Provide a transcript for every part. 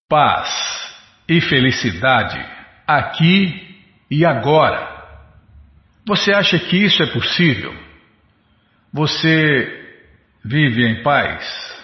paz e felicidade aqui e agora. Você acha que isso é possível? Você vive em paz?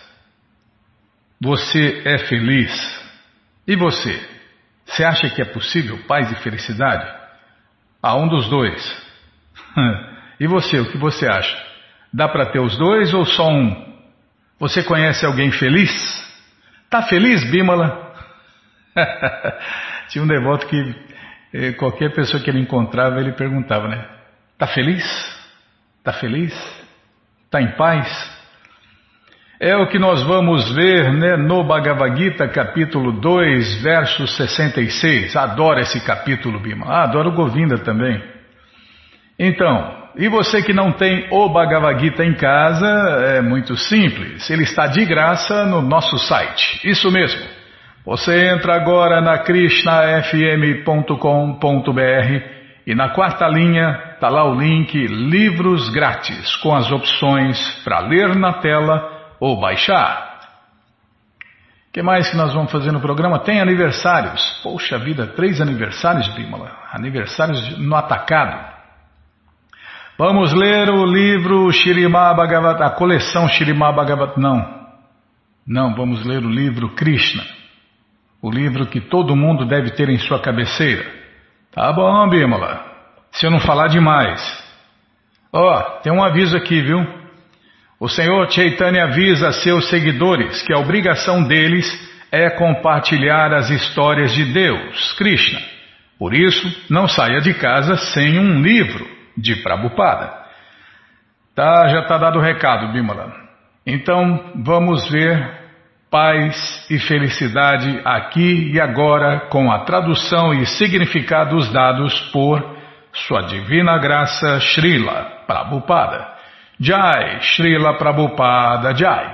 Você é feliz? E você? Você acha que é possível paz e felicidade? Um dos dois. E você, o que você acha? Dá para ter os dois ou só um? Você conhece alguém feliz? Tá feliz, Bimala? Tinha um devoto que qualquer pessoa que ele encontrava, ele perguntava, né? Tá feliz? Tá feliz? Tá em paz? É o que nós vamos ver, né, no Bhagavad Gita, capítulo 2, verso 66. Adoro esse capítulo, Bimala. Adoro o Govinda também. Então, e você que não tem o Bhagavad Gita em casa, é muito simples. Ele está de graça no nosso site. Isso mesmo. Você entra agora na krishnafm.com.br e na quarta linha está lá o link Livros Grátis, com as opções para ler na tela ou baixar. O que mais que nós vamos fazer no programa? Tem aniversários. Poxa vida, 3 aniversários, Bimala. Aniversários no atacado. Vamos ler o livro Śrīmad Bhagavatam, a coleção Śrīmad Bhagavatam. Não, vamos ler o livro Krishna. O livro que todo mundo deve ter em sua cabeceira. Tá bom, Bimala. Se eu não falar demais. Tem um aviso aqui, viu? O Senhor Chaitanya avisa a seus seguidores que a obrigação deles é compartilhar as histórias de Deus, Krishna. Por isso, não saia de casa sem um livro de Prabhupada. Já está dado o recado, Bimala. Então, vamos ver paz e felicidade aqui e agora com a tradução e significados dados por Sua Divina Graça Srila Prabhupada. Jai, Srila Prabhupada Jai.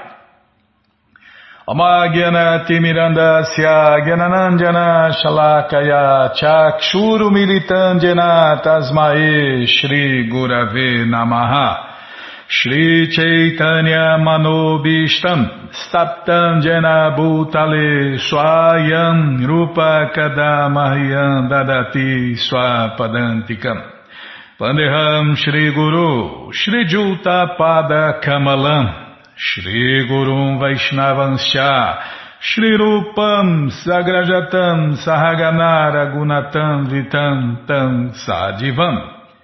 Amagyana Mirandasya Gyananandjana Shalakaya Chakshuru Militandjana Tasmae Shri Gurave Namaha Shri Chaitanya Manobishtam Staptam Jena Bhutale Swayam Rupa Kadamahyam Dadati Swapadantikam Vandeham Shri Guru Shri Juta Pada Kamalam Shri Gurum Vaishnavanscha Shri Rupam Sagrajatam Sahaganara Gunatam Vitam Tam Sadivam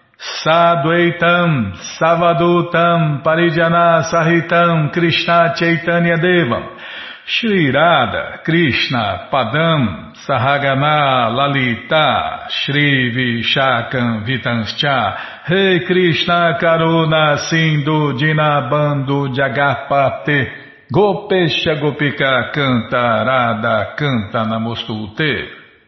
Sadvaitam Savadutam Parijana Sahitam Krishna Chaitanya Devam Shri Radha Krishna Padam Sahagana Lalita Shri Vishakam Vitanscha Rei Krishna Karuna Sindhu Dinabando Jagapate Gopesha Gopika Canta Radha Canta Namostute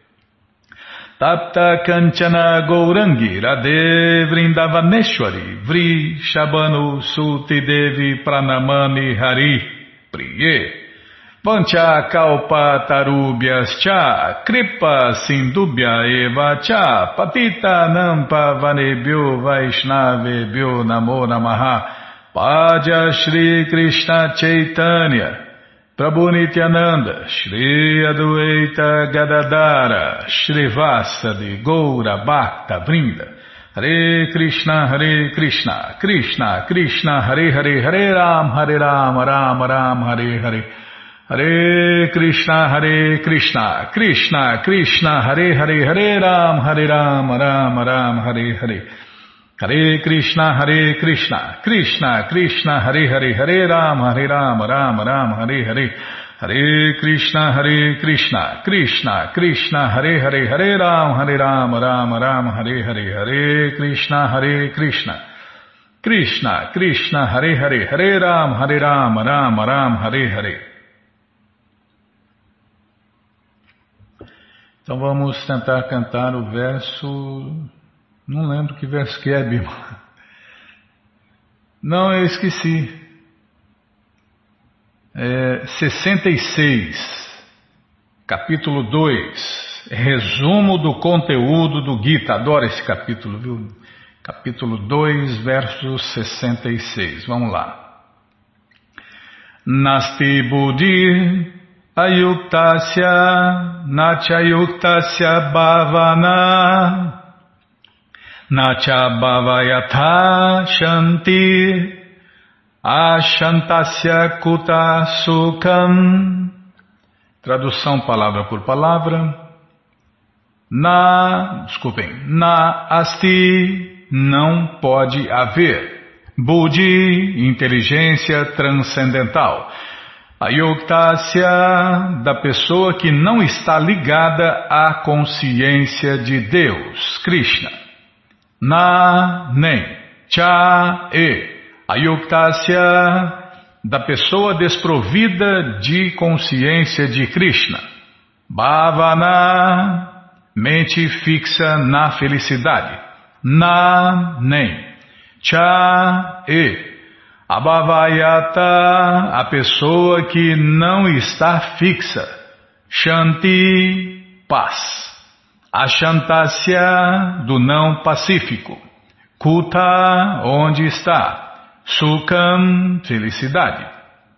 Tapta Kanchana Gourangi Radhe Vrindavaneshwari Vri Shabanu Suti Devi Pranamani Hari Priye Vancha Kalpa Tarubhyas Cha Kripa Sindubhya Eva Cha Patita Nampa Vanebhyo Vaishnavebhyo Namo Namaha Paja Shri Krishna Chaitanya Prabhu Nityananda Shri Adwaita Gadadara Shri Vasadi Goura Bhakta Vrinda Hare Krishna Krishna Krishna Hare Hare Hare Ram Ram Ram Hare Hare Hare Krishna Krishna Krishna Hare Hare Hare Ram Ram Ram Hare Hare Hare Krishna Krishna Hare Hare Hare Ram Ram Ram Hare Hare Hare Krishna Krishna Hare Hare Hare Ram Ram Hare Hare Hare Krishna Krishna Hare Hare Hare Ram Ram Hare Hare. Então vamos tentar cantar o verso. Não lembro que verso que é, Bima. Não, eu esqueci. 66, capítulo 2. Resumo do conteúdo do Gita. Adoro esse capítulo, viu? Capítulo 2, verso 66. Vamos lá. Nasti buddhi ayuktasya nachayuktasya bhavana nacha bhavayatha shanti ashantasya kuta sukham. Tradução palavra por palavra. Na asti, não pode haver. Buddhi, inteligência transcendental. Ayuktasya, da pessoa que não está ligada à consciência de Deus, Krishna. Na, nem. Cha, e. Ayuktasya, da pessoa desprovida de consciência de Krishna. Bhavana, mente fixa na felicidade. Na, nem. Cha, e. Abhavayata, a pessoa que não está fixa. Shanti, paz. Ashantasya, do não pacífico. Kuta, onde está. Sukham, felicidade.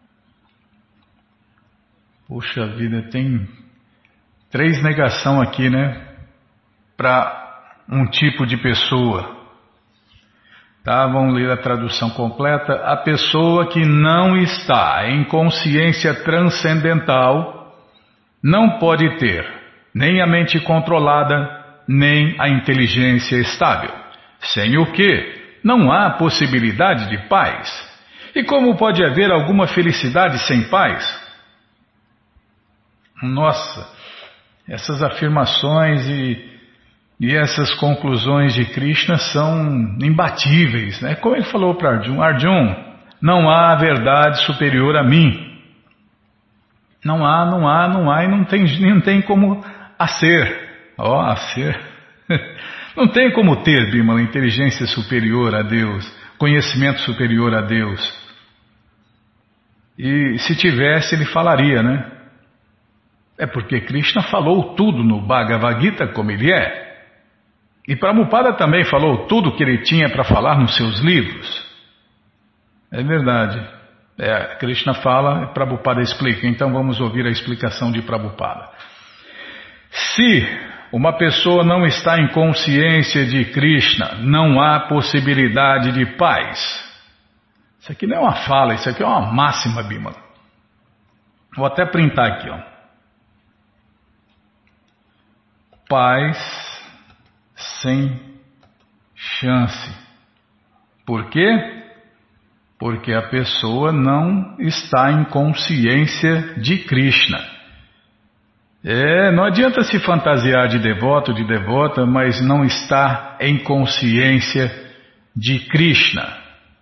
Puxa vida, tem 3 negação aqui, né? Para um tipo de pessoa. Tá, vamos ler a tradução completa. A pessoa que não está em consciência transcendental não pode ter nem a mente controlada, nem a inteligência estável. Sem o que não há possibilidade de paz. E como pode haver alguma felicidade sem paz? Nossa, essas afirmações e essas conclusões de Krishna são imbatíveis, né? Como ele falou para Arjuna: Arjuna, não há verdade superior a mim. Não há e não tem como a ser. A ser. Não tem como ter, Bimala, inteligência superior a Deus, conhecimento superior a Deus. E se tivesse, ele falaria, né? É porque Krishna falou tudo no Bhagavad Gita como ele é. E Prabhupada também falou tudo que ele tinha para falar nos seus livros. É verdade. Krishna fala e Prabhupada explica. Então vamos ouvir a explicação de Prabhupada. Se uma pessoa não está em consciência de Krishna, não há possibilidade de paz. Isso aqui não é uma fala, isso aqui é uma máxima, Bimala. Vou até printar aqui, ó. Paz sem chance. Por quê? Porque a pessoa não está em consciência de Krishna. Não adianta se fantasiar de devoto, de devota, mas não está em consciência de Krishna.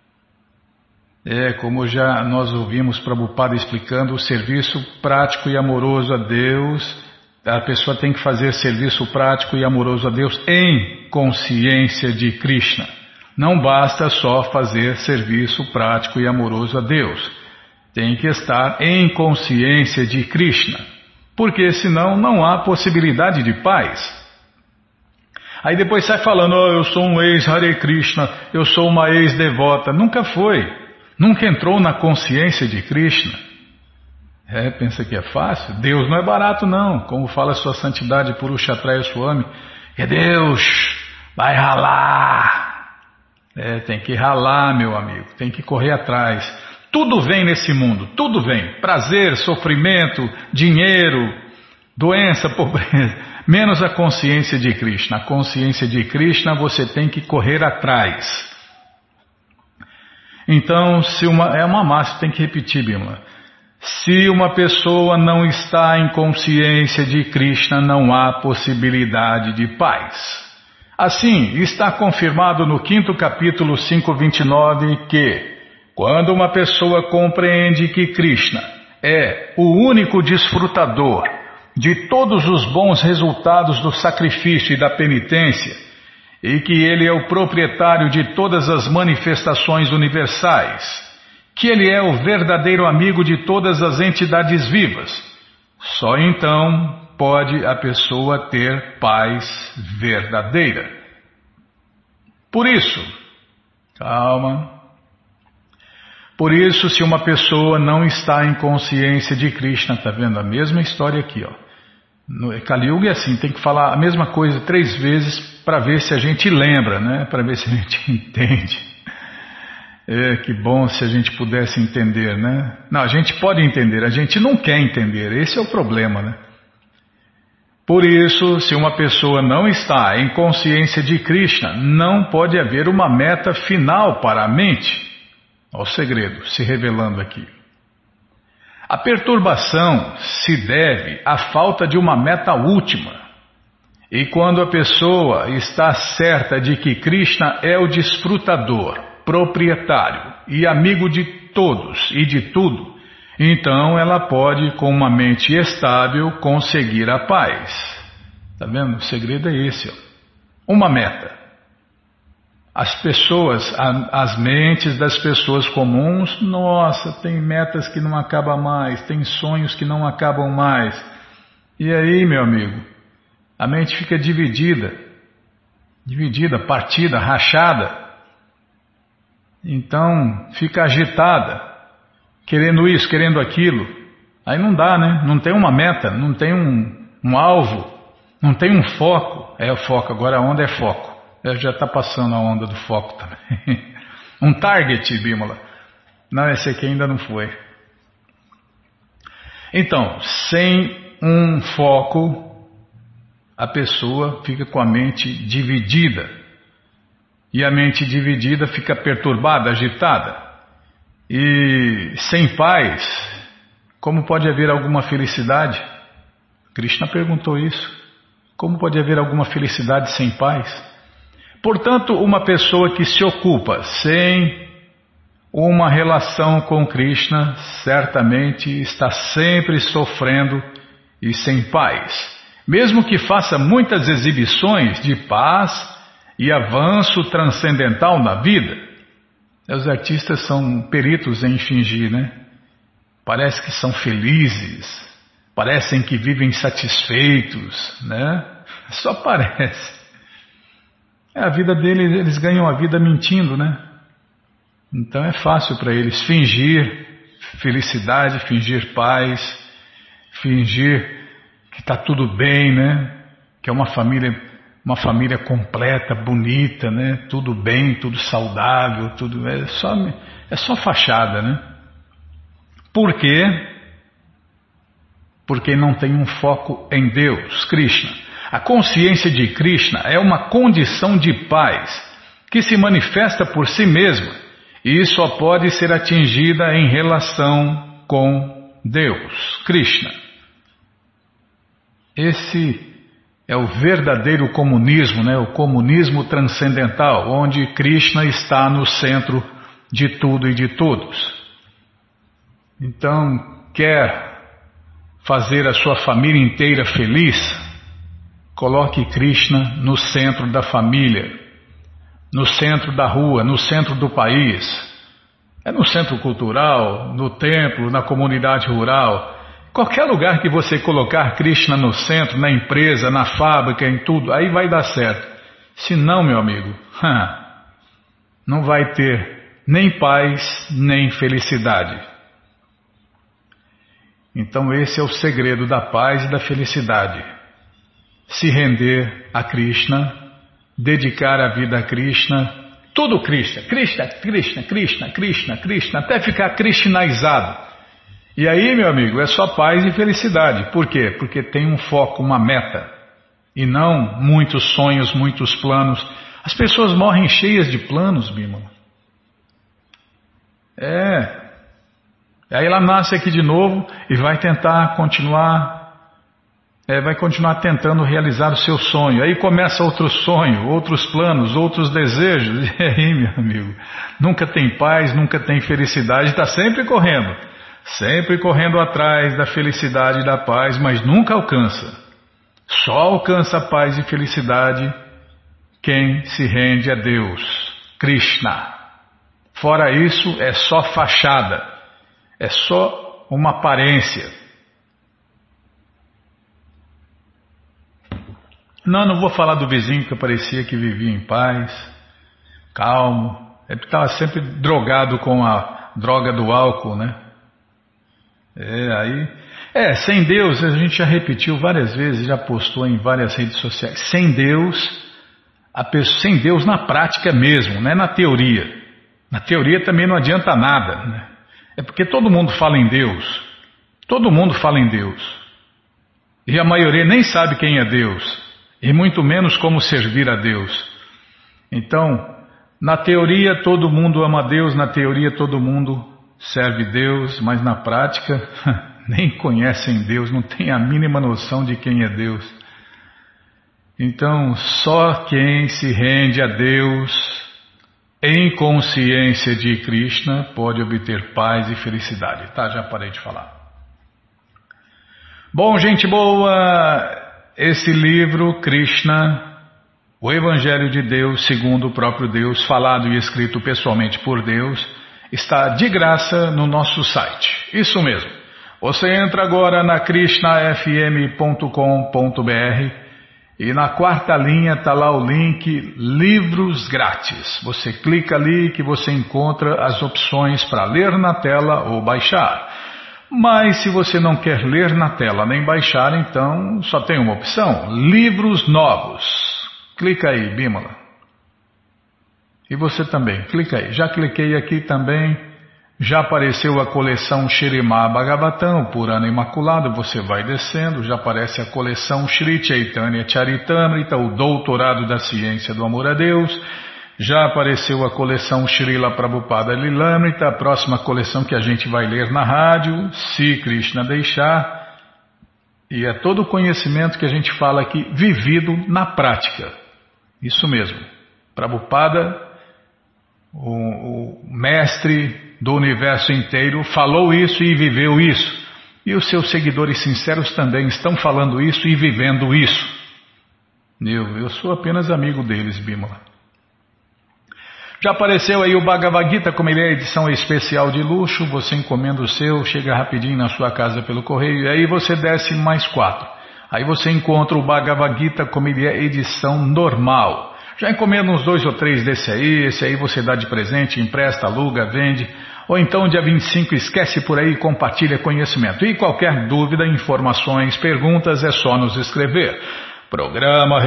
Como já nós ouvimos Prabhupada explicando, o serviço prático e amoroso a Deus. A pessoa tem que fazer serviço prático e amoroso a Deus em consciência de Krishna. Não basta só fazer serviço prático e amoroso a Deus. Tem que estar em consciência de Krishna. Porque senão não há possibilidade de paz. Aí depois sai falando: eu sou um ex-Hare Krishna, eu sou uma ex-devota. Nunca foi. Nunca entrou na consciência de Krishna. Pensa que é fácil? Deus não é barato não, como fala sua santidade Purushatraya Swami. Deus vai ralar. Tem que ralar, meu amigo, tem que correr atrás. Tudo vem nesse mundo, tudo vem. Prazer, sofrimento, dinheiro, doença, pobreza. Menos a consciência de Krishna. A consciência de Krishna você tem que correr atrás. Então, é uma máxima, tem que repetir, Bimala. Se uma pessoa não está em consciência de Krishna, não há possibilidade de paz. Assim, está confirmado no 5º capítulo 5.29 que, quando uma pessoa compreende que Krishna é o único desfrutador de todos os bons resultados do sacrifício e da penitência, e que ele é o proprietário de todas as manifestações universais, que ele é o verdadeiro amigo de todas as entidades vivas, só então pode a pessoa ter paz verdadeira. Por isso, calma, Por isso, se uma pessoa não está em consciência de Krishna, está vendo a mesma história aqui, ó. No Kali Yuga é assim, tem que falar a mesma coisa 3 vezes para ver se a gente lembra, né? Para ver se a gente entende. Que bom se a gente pudesse entender, né? Não, a gente pode entender, a gente não quer entender, esse é o problema, né? Por isso, se uma pessoa não está em consciência de Krishna, não pode haver uma meta final para a mente. Olha o segredo se revelando aqui. A perturbação se deve à falta de uma meta última. E quando a pessoa está certa de que Krishna é o desfrutador, proprietário e amigo de todos e de tudo, então ela pode, com uma mente estável, conseguir a paz. Está vendo? O segredo é esse, ó. Uma meta. As pessoas, as mentes das pessoas comuns, nossa, tem metas que não acabam mais, tem sonhos que não acabam mais. E aí, meu amigo, a mente fica dividida, partida, rachada. Então, fica agitada, querendo isso, querendo aquilo. Aí não dá, né? Não tem uma meta, não tem um alvo, não tem um foco. É o foco, agora a onda é foco. Já está passando a onda do foco também. Um target, Bímola. Não, esse aqui ainda não foi. Então, sem um foco, a pessoa fica com a mente dividida. E a mente dividida fica perturbada, agitada. E sem paz, como pode haver alguma felicidade? Krishna perguntou isso. Como pode haver alguma felicidade sem paz? Portanto, uma pessoa que se ocupa sem uma relação com Krishna, certamente está sempre sofrendo e sem paz. Mesmo que faça muitas exibições de paz e avanço transcendental na vida. Os artistas são peritos em fingir, né? Parece que são felizes, parecem que vivem satisfeitos, né? Só parece. A vida deles, eles ganham a vida mentindo, né? Então é fácil para eles fingir felicidade, fingir paz, fingir que está tudo bem, né? Que é uma família completa, bonita, né? Tudo bem, tudo saudável, tudo é só fachada, né? Por quê? Porque não tem um foco em Deus, Krishna. A consciência de Krishna é uma condição de paz que se manifesta por si mesma e só pode ser atingida em relação com Deus, Krishna. Esse é o verdadeiro comunismo, né? O comunismo transcendental, onde Krishna está no centro de tudo e de todos. Então, quer fazer a sua família inteira feliz? Coloque Krishna no centro da família, no centro da rua, no centro do país. É no centro cultural, no templo, na comunidade rural. Qualquer lugar que você colocar Krishna no centro, na empresa, na fábrica, em tudo, aí vai dar certo. Se não, meu amigo, não vai ter nem paz, nem felicidade. Então esse é o segredo da paz e da felicidade. Se render a Krishna, dedicar a vida a Krishna, tudo Krishna, Krishna, Krishna, Krishna, Krishna, Krishna, até ficar krishnaizado. E aí, meu amigo, é só paz e felicidade. Por quê? Porque tem um foco, uma meta, e não muitos sonhos, muitos planos. As pessoas morrem cheias de planos, Bímola. Aí ela nasce aqui de novo e vai tentar continuar... vai continuar tentando realizar o seu sonho. Aí começa outro sonho, outros planos, outros desejos. E aí, meu amigo, nunca tem paz, nunca tem felicidade, está sempre correndo atrás da felicidade e da paz, mas nunca alcança. Só alcança a paz e felicidade quem se rende a Deus, Krishna. Fora isso, é só fachada, é só uma aparência. Não vou falar do vizinho que parecia que vivia em paz, calmo. Ele estava sempre drogado com a droga do álcool, né? Sem Deus, a gente já repetiu várias vezes, já postou em várias redes sociais. Sem Deus, sem Deus na prática mesmo, não é na teoria. Na teoria também não adianta nada, né? É porque todo mundo fala em Deus. Todo mundo fala em Deus. E a maioria nem sabe quem é Deus. E muito menos como servir a Deus. Então, na teoria todo mundo ama Deus, na teoria todo mundo serve Deus, mas na prática nem conhecem Deus, não tem a mínima noção de quem é Deus. Então, só quem se rende a Deus em consciência de Krishna pode obter paz e felicidade. Tá, já parei de falar. Bom, gente boa, esse livro, Krishna, o Evangelho de Deus segundo o próprio Deus, falado e escrito pessoalmente por Deus, está de graça no nosso site. Isso mesmo. Você entra agora na krishnafm.com.br e na quarta linha está lá o link Livros Grátis. Você clica ali que você encontra as opções para ler na tela ou baixar. Mas se você não quer ler na tela nem baixar, então só tem uma opção, Livros Novos. Clica aí, Bímola. E você também, clica aí. Já cliquei aqui também, já apareceu a coleção Śrīmad Bhagavatam, Purana Imaculado, você vai descendo, já aparece a coleção Shri Chaitanya Charitamrita, o Doutorado da Ciência do Amor a Deus, já apareceu a coleção Srila Prabhupada Lilamrita, a próxima coleção que a gente vai ler na rádio, se Krishna deixar, e é todo o conhecimento que a gente fala aqui, vivido na prática. Isso mesmo, Prabhupada, o mestre do universo inteiro, falou isso e viveu isso. E os seus seguidores sinceros também estão falando isso e vivendo isso. Eu sou apenas amigo deles, Bímola. Já apareceu aí o Bhagavad Gita, como ele é edição especial de luxo, você encomenda o seu, chega rapidinho na sua casa pelo correio, e aí você desce mais 4. Aí você encontra o Bhagavad Gita como ele é edição normal. Já encomenda uns 2 ou 3 desse aí, esse aí você dá de presente, empresta, aluga, vende, ou então dia 25 esquece por aí e compartilha conhecimento. E qualquer dúvida, informações, perguntas é só nos escrever. Programa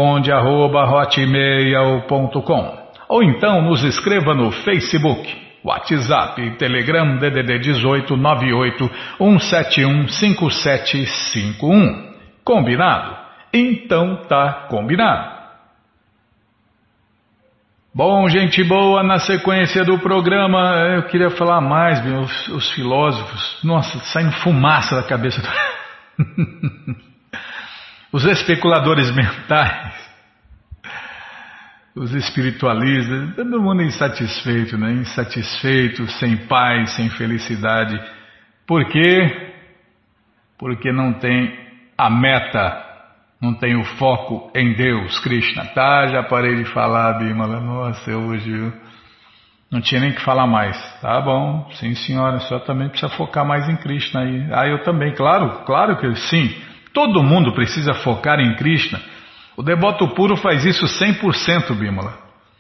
responde@hotmail.com. Ou então nos escreva no Facebook, WhatsApp, Telegram, DDD 18 98 171 5751. Combinado? Então tá combinado. Bom, gente boa, na sequência do programa, eu queria falar mais, os filósofos, nossa, saindo fumaça da cabeça. Os especuladores mentais. Os espiritualistas, todo mundo insatisfeito, né? Insatisfeito, sem paz, sem felicidade. Por quê? Porque não tem a meta, não tem o foco em Deus, Krishna. Tá, já parei de falar, Bímola. Nossa, hoje não tinha nem que falar mais. Tá bom, sim senhora, só também precisa focar mais em Krishna aí. Ah, eu também, claro que sim. Todo mundo precisa focar em Krishna. O devoto puro faz isso 100%, Bímola.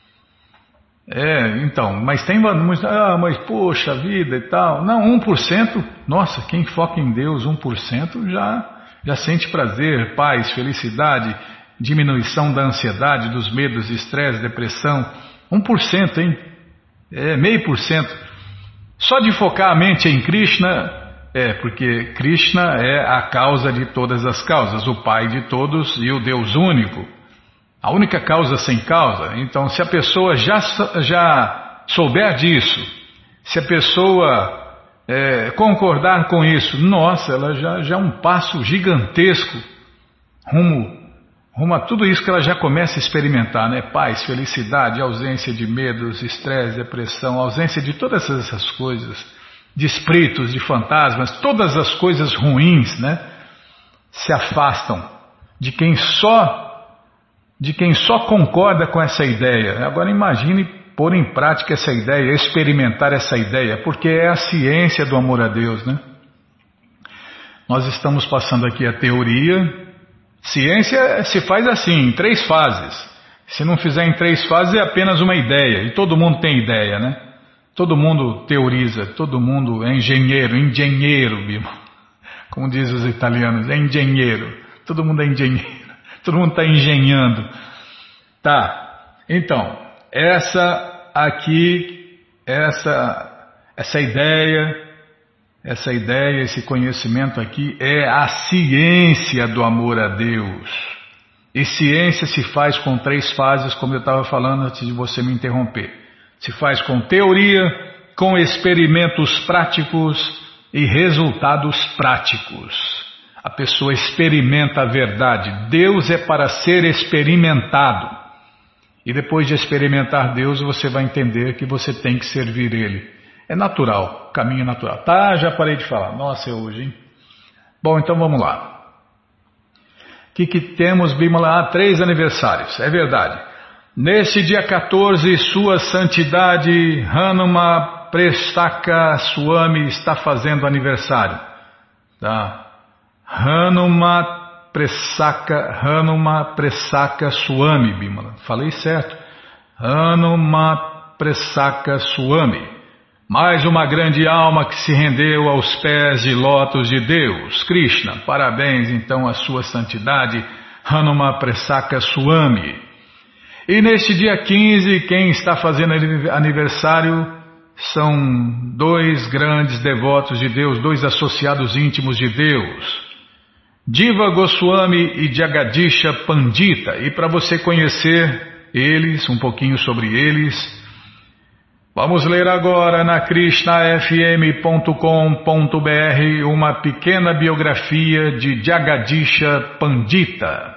Então, mas tem mas poxa vida e tal. Não, 1%, nossa, quem foca em Deus 1% já sente prazer, paz, felicidade, diminuição da ansiedade, dos medos, estresse, depressão. 1%, hein? 0,5%. Só de focar a mente em Krishna... porque Krishna é a causa de todas as causas, o Pai de todos e o Deus único. A única causa sem causa. Então, se a pessoa já souber disso, se a pessoa concordar com isso, nossa, ela já é um passo gigantesco rumo a tudo isso que ela já começa a experimentar, né? Paz, felicidade, ausência de medos, estresse, depressão, ausência de todas essas coisas. De espíritos, de fantasmas, todas as coisas ruins, né, se afastam de quem só concorda com essa ideia. Agora imagine pôr em prática essa ideia, experimentar essa ideia, porque é a ciência do amor a Deus, né? Nós estamos passando aqui a teoria. Ciência se faz assim, em 3 fases. Se não fizer em 3 fases é apenas uma ideia, e todo mundo tem ideia, né? Todo mundo teoriza, todo mundo é engenheiro, Bima. Como dizem os italianos, é engenheiro. Todo mundo é engenheiro. Todo mundo está engenhando. Tá, então, essa ideia, esse conhecimento aqui é a ciência do amor a Deus. E ciência se faz com 3 fases, como eu estava falando antes de você me interromper. Se faz com teoria, com experimentos práticos e resultados práticos. A pessoa experimenta a verdade. Deus é para ser experimentado. E depois de experimentar Deus, você vai entender que você tem que servir Ele. É natural, caminho natural. Tá, já parei de falar. Nossa, é hoje, hein? Bom, então vamos lá. O que temos, Bimala? 3 aniversários, é verdade. Neste dia 14, Sua Santidade Hanuma Prestaka Swami está fazendo aniversário. Tá? Hanuma Prestaka Swami, Bimala. Falei certo. Hanuma Prestaka Swami. Mais uma grande alma que se rendeu aos pés de lótus de Deus, Krishna. Parabéns então à Sua Santidade Hanuma Prestaka Swami. E neste dia 15, quem está fazendo aniversário são 2 grandes devotos de Deus, 2 associados íntimos de Deus, Diva Goswami e Jagadisha Pandita. E para você conhecer eles, um pouquinho sobre eles, vamos ler agora na krishnafm.com.br uma pequena biografia de Jagadisha Pandita.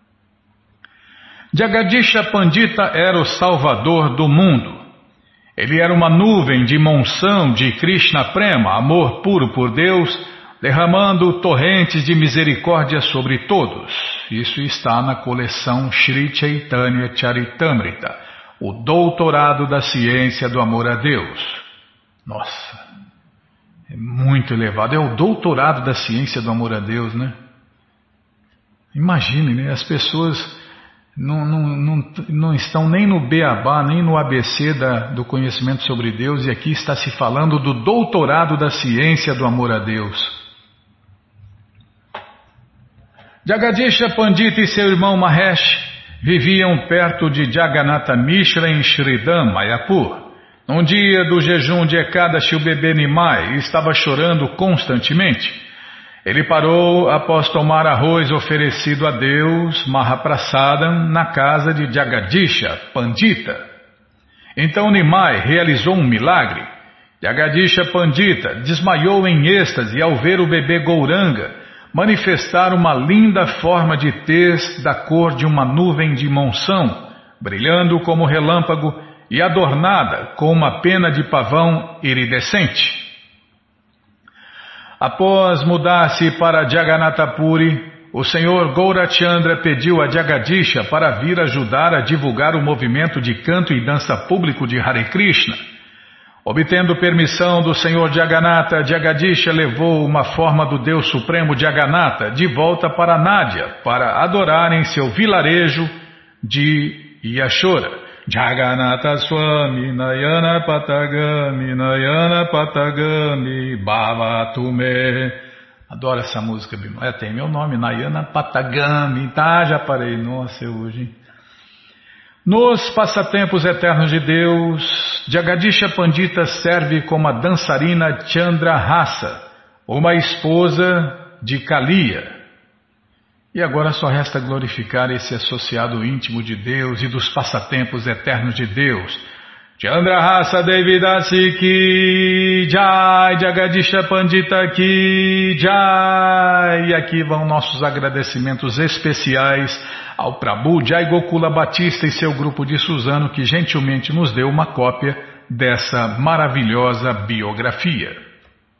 Jagadisha Pandita era o salvador do mundo. Ele era uma nuvem de monção de Krishna Prema, amor puro por Deus, derramando torrentes de misericórdia sobre todos. Isso está na coleção Sri Chaitanya Charitamrita, o doutorado da ciência do amor a Deus. Nossa, é muito elevado. É o doutorado da ciência do amor a Deus, né? Imagine, né? As pessoas não estão nem no beabá, nem no ABC do conhecimento sobre Deus, e aqui está se falando do doutorado da ciência do amor a Deus. Jagadisha Pandita e seu irmão Mahesh viviam perto de Jagannatha Mishra em Shridham, Mayapur. Num dia do jejum de Ekadashi, o bebê Nimai estava chorando constantemente. Ele parou após tomar arroz oferecido a Deus, Mahaprasadam, na casa de Jagadisha Pandita. Então Nimai realizou um milagre. Jagadisha Pandita desmaiou em êxtase ao ver o bebê Gouranga manifestar uma linda forma de tez da cor de uma nuvem de monção, brilhando como relâmpago e adornada com uma pena de pavão iridescente. Após mudar-se para Jagannatha Puri, o Senhor Gaurachandra pediu a Jagadisha para vir ajudar a divulgar o movimento de canto e dança público de Hare Krishna. Obtendo permissão do Senhor Jagannatha, Jagadisha levou uma forma do Deus Supremo Jagannatha de volta para Nádia para adorar em seu vilarejo de Yashora. Jagannatha Swami Nayana Patagami Bhavatume. Adoro essa música, Bima. Tem meu nome, Nayana Patagami. Tá, já parei. Nossa, hoje. Nos passatempos eternos de Deus, Jagadisha Pandita serve como a dançarina Chandrahasa, uma esposa de Kaliya. E agora só resta glorificar esse associado íntimo de Deus e dos passatempos eternos de Deus. Chandrahasa Devidasi Ki Jai, Jagadisha Pandita Ki Jai. E aqui vão nossos agradecimentos especiais ao Prabhu Jai Gokula Batista e seu grupo de Suzano, que gentilmente nos deu uma cópia dessa maravilhosa biografia.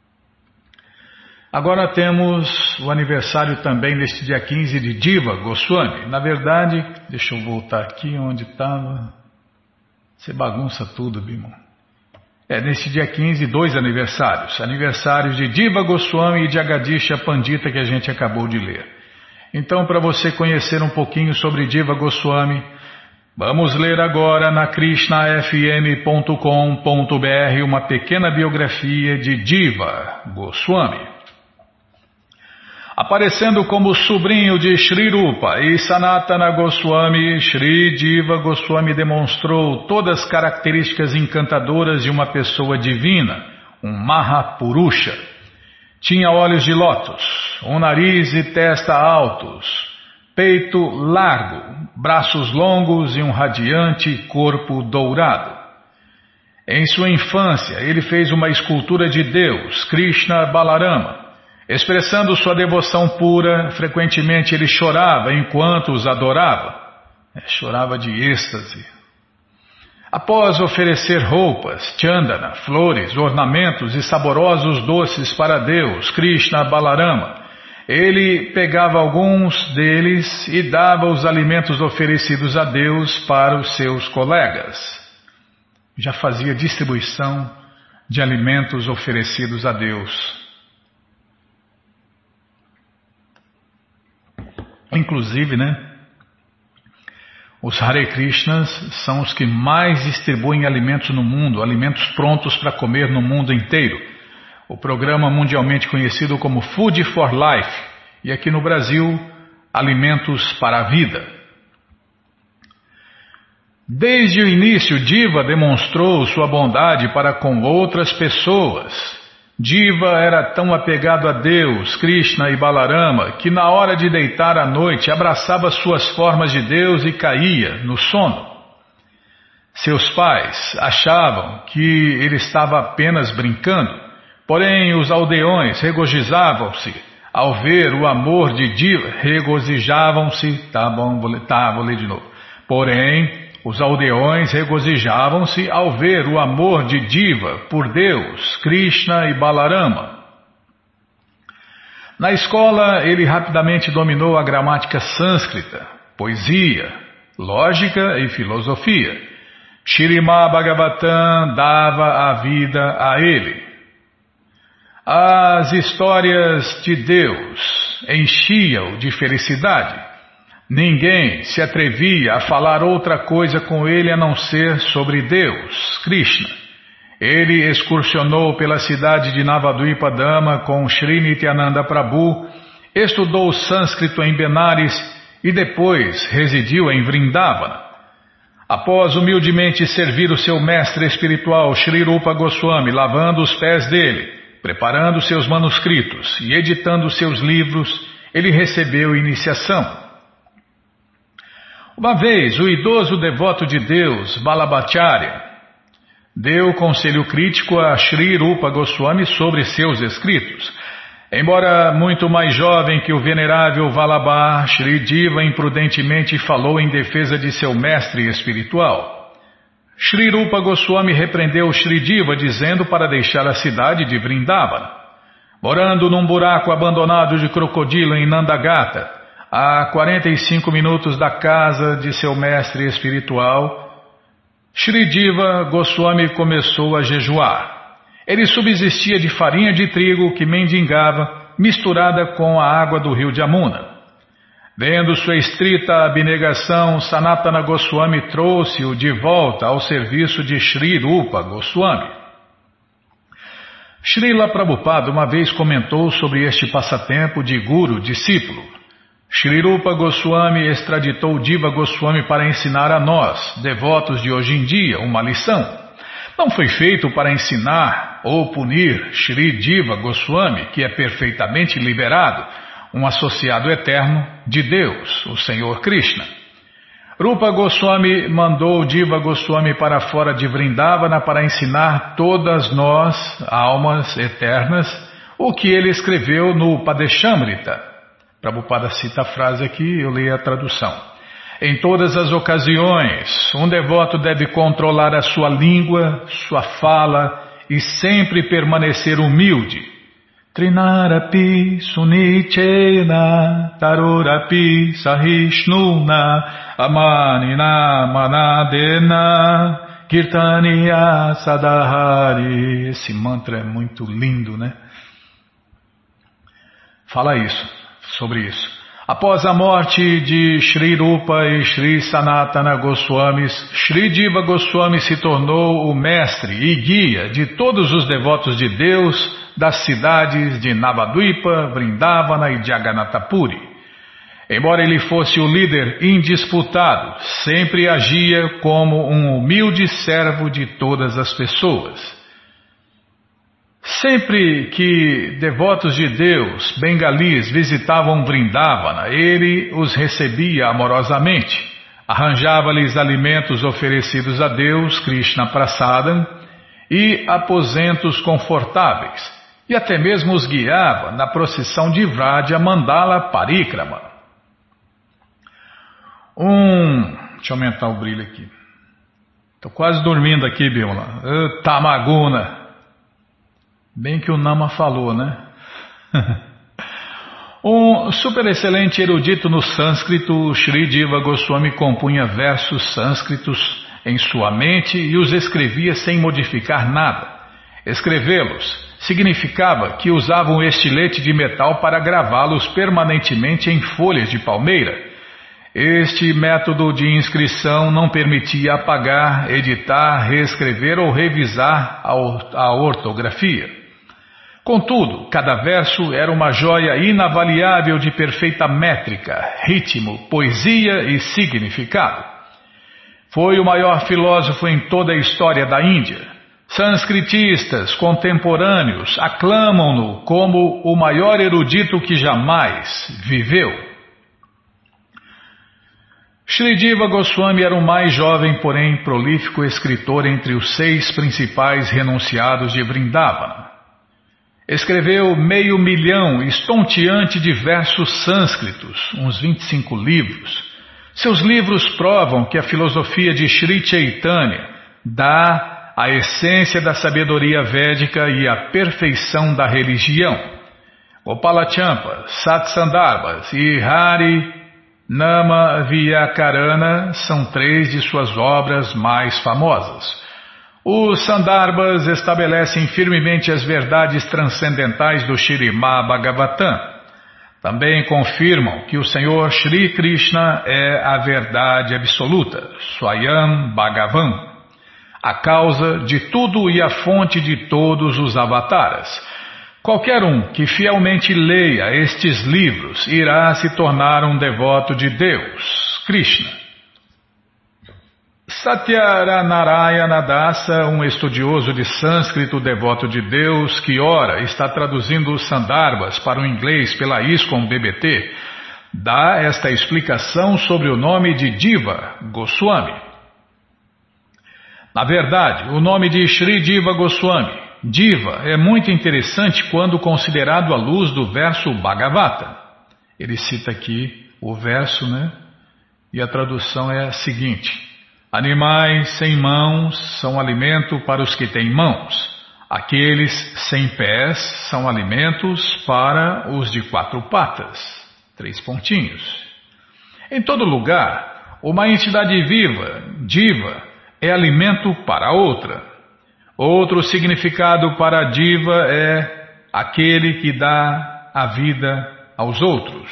Agora temos o aniversário também neste dia 15 de Diva Goswami. Na verdade, deixa eu voltar aqui onde estava. Você bagunça tudo, Bimon. Neste dia 15, 2 aniversários. Aniversários de Diva Goswami e de Jagadisha Pandita, que a gente acabou de ler. Então, para você conhecer um pouquinho sobre Diva Goswami, Vamos ler agora na krishnafm.com.br uma pequena biografia de Jiva Goswami. Aparecendo como sobrinho de Sri Rupa e Sanatana Goswami, Sri Jiva Goswami demonstrou todas as características encantadoras de uma pessoa divina, um Mahapurusha. Tinha olhos de lótus, um nariz e testa altos, peito largo, braços longos e um radiante corpo dourado. Em sua infância, ele fez uma escultura de Deus, Krishna Balarama. Expressando sua devoção pura, frequentemente ele chorava enquanto os adorava. Chorava de êxtase. Após oferecer roupas, chandana, flores, ornamentos e saborosos doces para Deus, Krishna Balarama, ele pegava alguns deles e dava os alimentos oferecidos a Deus para os seus colegas. Já fazia distribuição de alimentos oferecidos a Deus. Inclusive, os Hare Krishnas são os que mais distribuem alimentos no mundo, alimentos prontos para comer no mundo inteiro. O programa mundialmente conhecido como Food for Life, e aqui no Brasil, Alimentos para a Vida. Desde o início, Jiva demonstrou sua bondade para com outras pessoas. Jiva era tão apegado a Deus, Krishna e Balarama, que na hora de deitar à noite abraçava suas formas de Deus e caía no sono. Seus pais achavam que ele estava apenas brincando, porém os aldeões regozijavam-se ao ver o amor de Jiva. Vou ler de novo. Porém, os aldeões regozijavam-se ao ver o amor de Jiva por Deus, Krishna e Balarama. Na escola, ele rapidamente dominou a gramática sânscrita, poesia, lógica e filosofia. Śrīmad Bhagavatam dava a vida a ele. As histórias de Deus enchiam-o de felicidade. Ninguém se atrevia a falar outra coisa com ele a não ser sobre Deus, Krishna. Ele excursionou pela cidade de Navadvipa Dama com Sri Nityananda Prabhu, estudou sânscrito em Benares e depois residiu em Vrindavana. Após humildemente servir o seu mestre espiritual Sri Rupa Goswami, lavando os pés dele, preparando seus manuscritos e editando seus livros, ele recebeu iniciação. Uma vez, o idoso devoto de Deus, Balabhacharya, deu conselho crítico a Sri Rupa Goswami sobre seus escritos. Embora muito mais jovem que o venerável Vallabha, Sri Jiva imprudentemente falou em defesa de seu mestre espiritual. Sri Rupa Goswami repreendeu Sri Jiva dizendo para deixar a cidade de Vrindavana. Morando num buraco abandonado de crocodilo em Nandagata, a 45 minutos da casa de seu mestre espiritual, Sri Jiva Goswami começou a jejuar. Ele subsistia de farinha de trigo que mendigava, misturada com a água do rio Jamuna. Vendo sua estrita abnegação, Sanatana Goswami trouxe-o de volta ao serviço de Sri Rupa Goswami. Srila Prabhupada uma vez comentou sobre este passatempo de guru-discípulo. Sri Rupa Goswami extraditou Jiva Goswami para ensinar a nós, devotos de hoje em dia, uma lição. Não foi feito para ensinar ou punir Sri Jiva Goswami, que é perfeitamente liberado, um associado eterno de Deus, o Senhor Krishna. Rupa Goswami mandou Jiva Goswami para fora de Vrindavana para ensinar todas nós, almas eternas, o que ele escreveu no Padeshamrita. Prabhupada cita a frase aqui, eu leio a tradução. Em todas as ocasiões, um devoto deve controlar a sua língua, sua fala e sempre permanecer humilde. Trinarapi sunichena tarorapi sahishnuna amanina manadena kirtaniya sadahari. Esse mantra é muito lindo, né? Fala isso. Sobre isso. Após a morte de Sri Rupa e Sri Sanatana Goswamis, Sri Jiva Goswami se tornou o mestre e guia de todos os devotos de Deus das cidades de Navadvipa, Vrindavana e Jagannatha Puri. Embora ele fosse o líder indisputado, sempre agia como um humilde servo de todas as pessoas. Sempre que devotos de Deus bengalis visitavam Vrindavana, ele os recebia amorosamente, arranjava-lhes alimentos oferecidos a Deus, Krishna Prasadam, e aposentos confortáveis, e até mesmo os guiava na procissão de Vraja Mandala Parikrama. Deixa eu aumentar o brilho aqui. Estou quase dormindo aqui, Bimala. Tamaguna. Bem que o Nama falou, né? Um super excelente erudito no sânscrito, Sri Jiva Goswami compunha versos sânscritos em sua mente e os escrevia sem modificar nada. Escrevê-los significava que usava um estilete de metal para gravá-los permanentemente em folhas de palmeira. Este método de inscrição não permitia apagar, editar, reescrever ou revisar a ortografia. Contudo, cada verso era uma joia inavaliável de perfeita métrica, ritmo, poesia e significado. Foi o maior filósofo em toda a história da Índia. Sânscritistas contemporâneos aclamam-no como o maior erudito que jamais viveu. Sri Jiva Goswami era o mais jovem, porém prolífico escritor entre os 6 principais renunciados de Vrindavana. Escreveu 500 mil estonteante de versos sânscritos, uns 25 livros. Seus livros provam que a filosofia de Sri Chaitanya dá a essência da sabedoria védica e a perfeição da religião. Gopala Champa, Satsandarbhas e Hari Nama Vyakarana são 3 de suas obras mais famosas. Os Sandarbhas estabelecem firmemente as verdades transcendentais do Śrīmad Bhagavatam. Também confirmam que o Senhor Shri Krishna é a verdade absoluta, Swayam Bhagavan, a causa de tudo e a fonte de todos os avataras. Qualquer um que fielmente leia estes livros irá se tornar um devoto de Deus, Krishna. Satyaranarayana Dasa, um estudioso de sânscrito devoto de Deus, que ora está traduzindo os Sandarbhas para o inglês pela ISKCON BBT, dá esta explicação sobre o nome de Jiva Goswami. Na verdade, o nome de Sri Jiva Goswami, Jiva, é muito interessante quando considerado à luz do verso Bhagavata. Ele cita aqui o verso, né? E a tradução é a seguinte: animais sem mãos são alimento para os que têm mãos. Aqueles sem pés são alimentos para os de 4 patas. 3 pontinhos. Em todo lugar, uma entidade viva, Jiva, é alimento para outra. Outro significado para Jiva é aquele que dá a vida aos outros.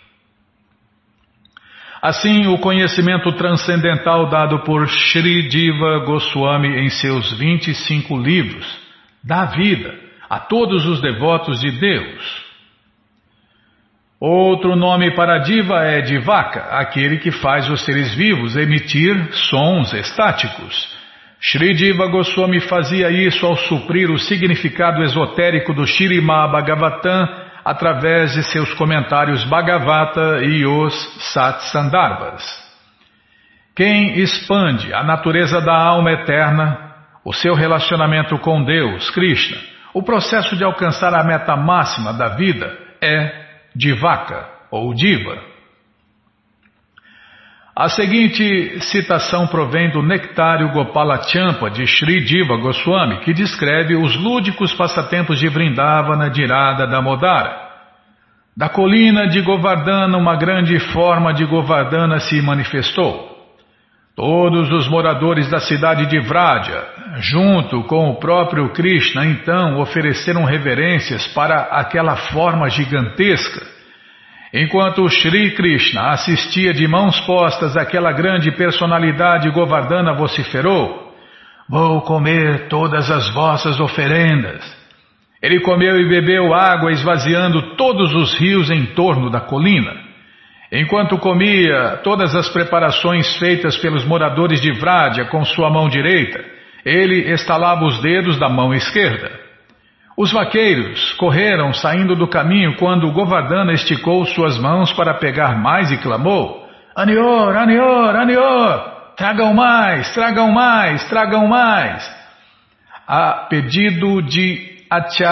Assim, o conhecimento transcendental dado por Sri Jiva Goswami em seus 25 livros dá vida a todos os devotos de Deus. Outro nome para Jiva é Jivaka, aquele que faz os seres vivos emitir sons estáticos. Sri Jiva Goswami fazia isso ao suprir o significado esotérico do Śrīmad Bhagavatam através de seus comentários Bhagavata e os Satsandarbhas. Quem expande a natureza da alma eterna, o seu relacionamento com Deus, Krishna, o processo de alcançar a meta máxima da vida é Jivaka ou Jiva. A seguinte citação provém do Nectário Gopala Champa de Sri Jiva Goswami, que descreve os lúdicos passatempos de Vrindavana de Radha Damodara. Da colina de Govardhana, uma grande forma de Govardhana se manifestou. Todos os moradores da cidade de Vraja, junto com o próprio Krishna, então ofereceram reverências para aquela forma gigantesca. Enquanto Shri Krishna assistia de mãos postas àquela grande personalidade, Govardhana vociferou: vou comer todas as vossas oferendas. Ele comeu e bebeu água, esvaziando todos os rios em torno da colina. Enquanto comia todas as preparações feitas pelos moradores de Vrádia com sua mão direita, ele estalava os dedos da mão esquerda. Os vaqueiros correram saindo do caminho quando Govardhana esticou suas mãos para pegar mais e clamou: Anior, Anior, Anior! Tragam mais, tragam mais, tragam mais! A pedido de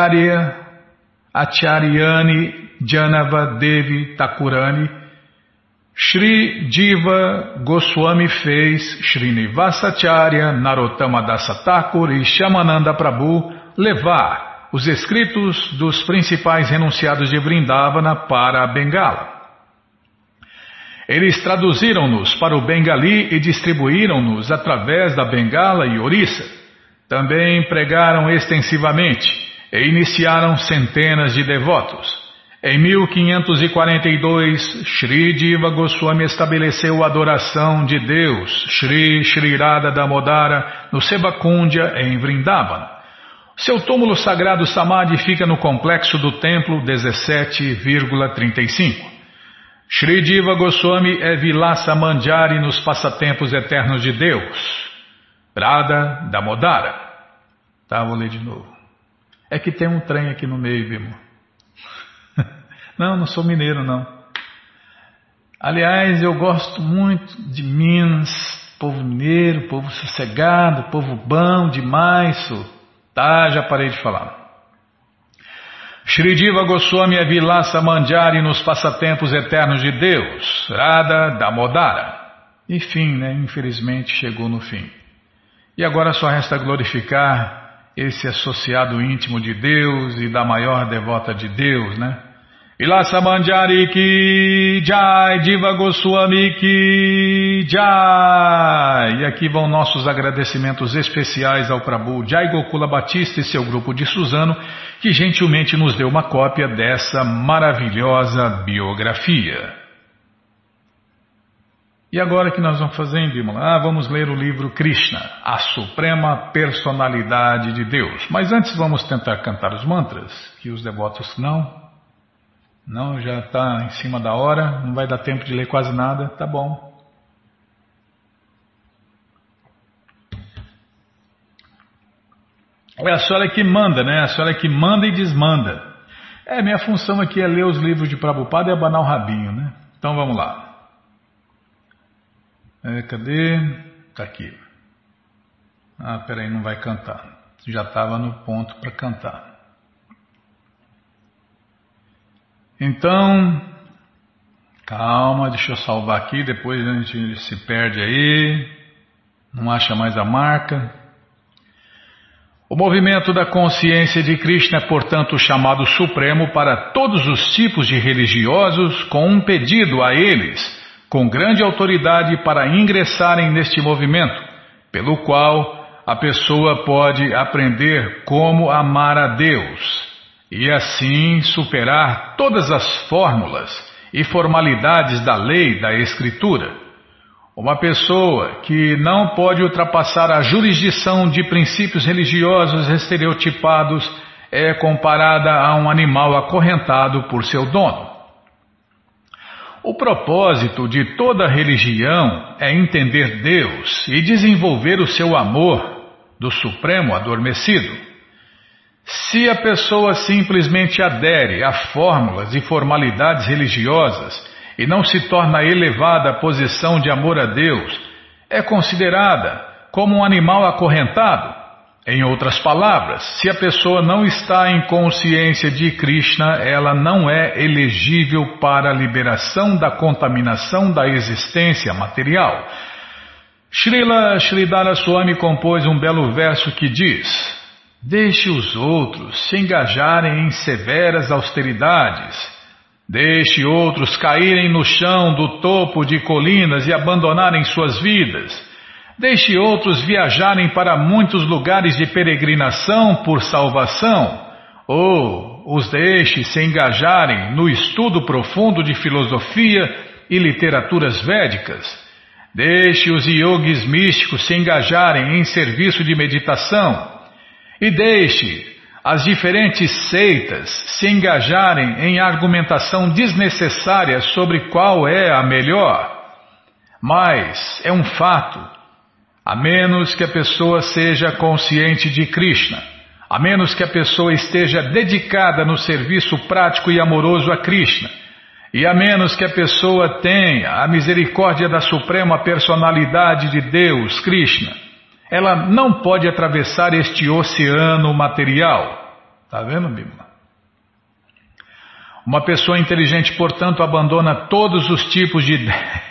Acharyani Janava Devi Thakurani, Shri Diva Goswami fez Srinivasacharya Narottama Dasa Thakur e Shamananda Prabhu levar os escritos dos principais renunciados de Vrindavana para a Bengala. Eles traduziram-nos para o Bengali e distribuíram-nos através da Bengala e Orissa. Também pregaram extensivamente e iniciaram centenas de devotos. Em 1542, Shri Diva Goswami estabeleceu a adoração de Deus, Shri Shri Radha Damodara, no Sebakundya, em Vrindavana. Seu túmulo sagrado Samadhi fica no complexo do templo 17,35. Shri Diva Goswami é Vilasa Manjari nos passatempos eternos de Deus. Radha Damodara. Tá, vou ler de novo. É que tem um trem aqui no meio, Bimo. Não sou mineiro, não. Aliás, eu gosto muito de Minas, povo mineiro, povo sossegado, povo bom demais, Tá, já parei de falar. Shri Diva Goswami é Vilasa Manjari nos passatempos eternos de Deus, Radha Damodara. Enfim, infelizmente chegou no fim. E agora só resta glorificar esse associado íntimo de Deus e da maior devota de Deus, Vilasa Manjari ki Jai, Diva Goswami ki Jai. E aqui vão nossos agradecimentos especiais ao Prabhu Jai Gokula Batista e seu grupo de Suzano, que gentilmente nos deu uma cópia dessa maravilhosa biografia. E agora que nós vamos fazer, Bimala? Vamos ler o livro Krishna, a Suprema Personalidade de Deus. Mas antes vamos tentar cantar os mantras, que os devotos Não, já está em cima da hora, não vai dar tempo de ler quase nada, tá bom. É a senhora que manda, A senhora que manda e desmanda. Minha função aqui é ler os livros de Prabhupada e abanar o rabinho, Então vamos lá. Cadê? Tá aqui. Peraí, não vai cantar. Já estava no ponto para cantar. Então, calma, deixa eu salvar aqui, depois a gente se perde aí, não acha mais a marca. O movimento da consciência de Krishna é, portanto, chamado supremo para todos os tipos de religiosos, com um pedido a eles, com grande autoridade para ingressarem neste movimento, pelo qual a pessoa pode aprender como amar a Deus. E assim superar todas as fórmulas e formalidades da lei da Escritura. Uma pessoa que não pode ultrapassar a jurisdição de princípios religiosos estereotipados é comparada a um animal acorrentado por seu dono. O propósito de toda religião é entender Deus e desenvolver o seu amor do Supremo adormecido. Se a pessoa simplesmente adere a fórmulas e formalidades religiosas e não se torna elevada à posição de amor a Deus, é considerada como um animal acorrentado. Em outras palavras, se a pessoa não está em consciência de Krishna, ela não é elegível para a liberação da contaminação da existência material. Srila Sridhara Swami compôs um belo verso que diz: deixe os outros se engajarem em severas austeridades. Deixe outros caírem no chão do topo de colinas e abandonarem suas vidas. Deixe outros viajarem para muitos lugares de peregrinação por salvação. Ou os deixe se engajarem no estudo profundo de filosofia e literaturas védicas. Deixe os yogis místicos se engajarem em serviço de meditação. E deixe as diferentes seitas se engajarem em argumentação desnecessária sobre qual é a melhor. Mas é um fato, a menos que a pessoa seja consciente de Krishna, a menos que a pessoa esteja dedicada no serviço prático e amoroso a Krishna, e a menos que a pessoa tenha a misericórdia da Suprema Personalidade de Deus, Krishna, ela não pode atravessar este oceano material. Está vendo, Bíblia? Uma pessoa inteligente, portanto, abandona todos os tipos de...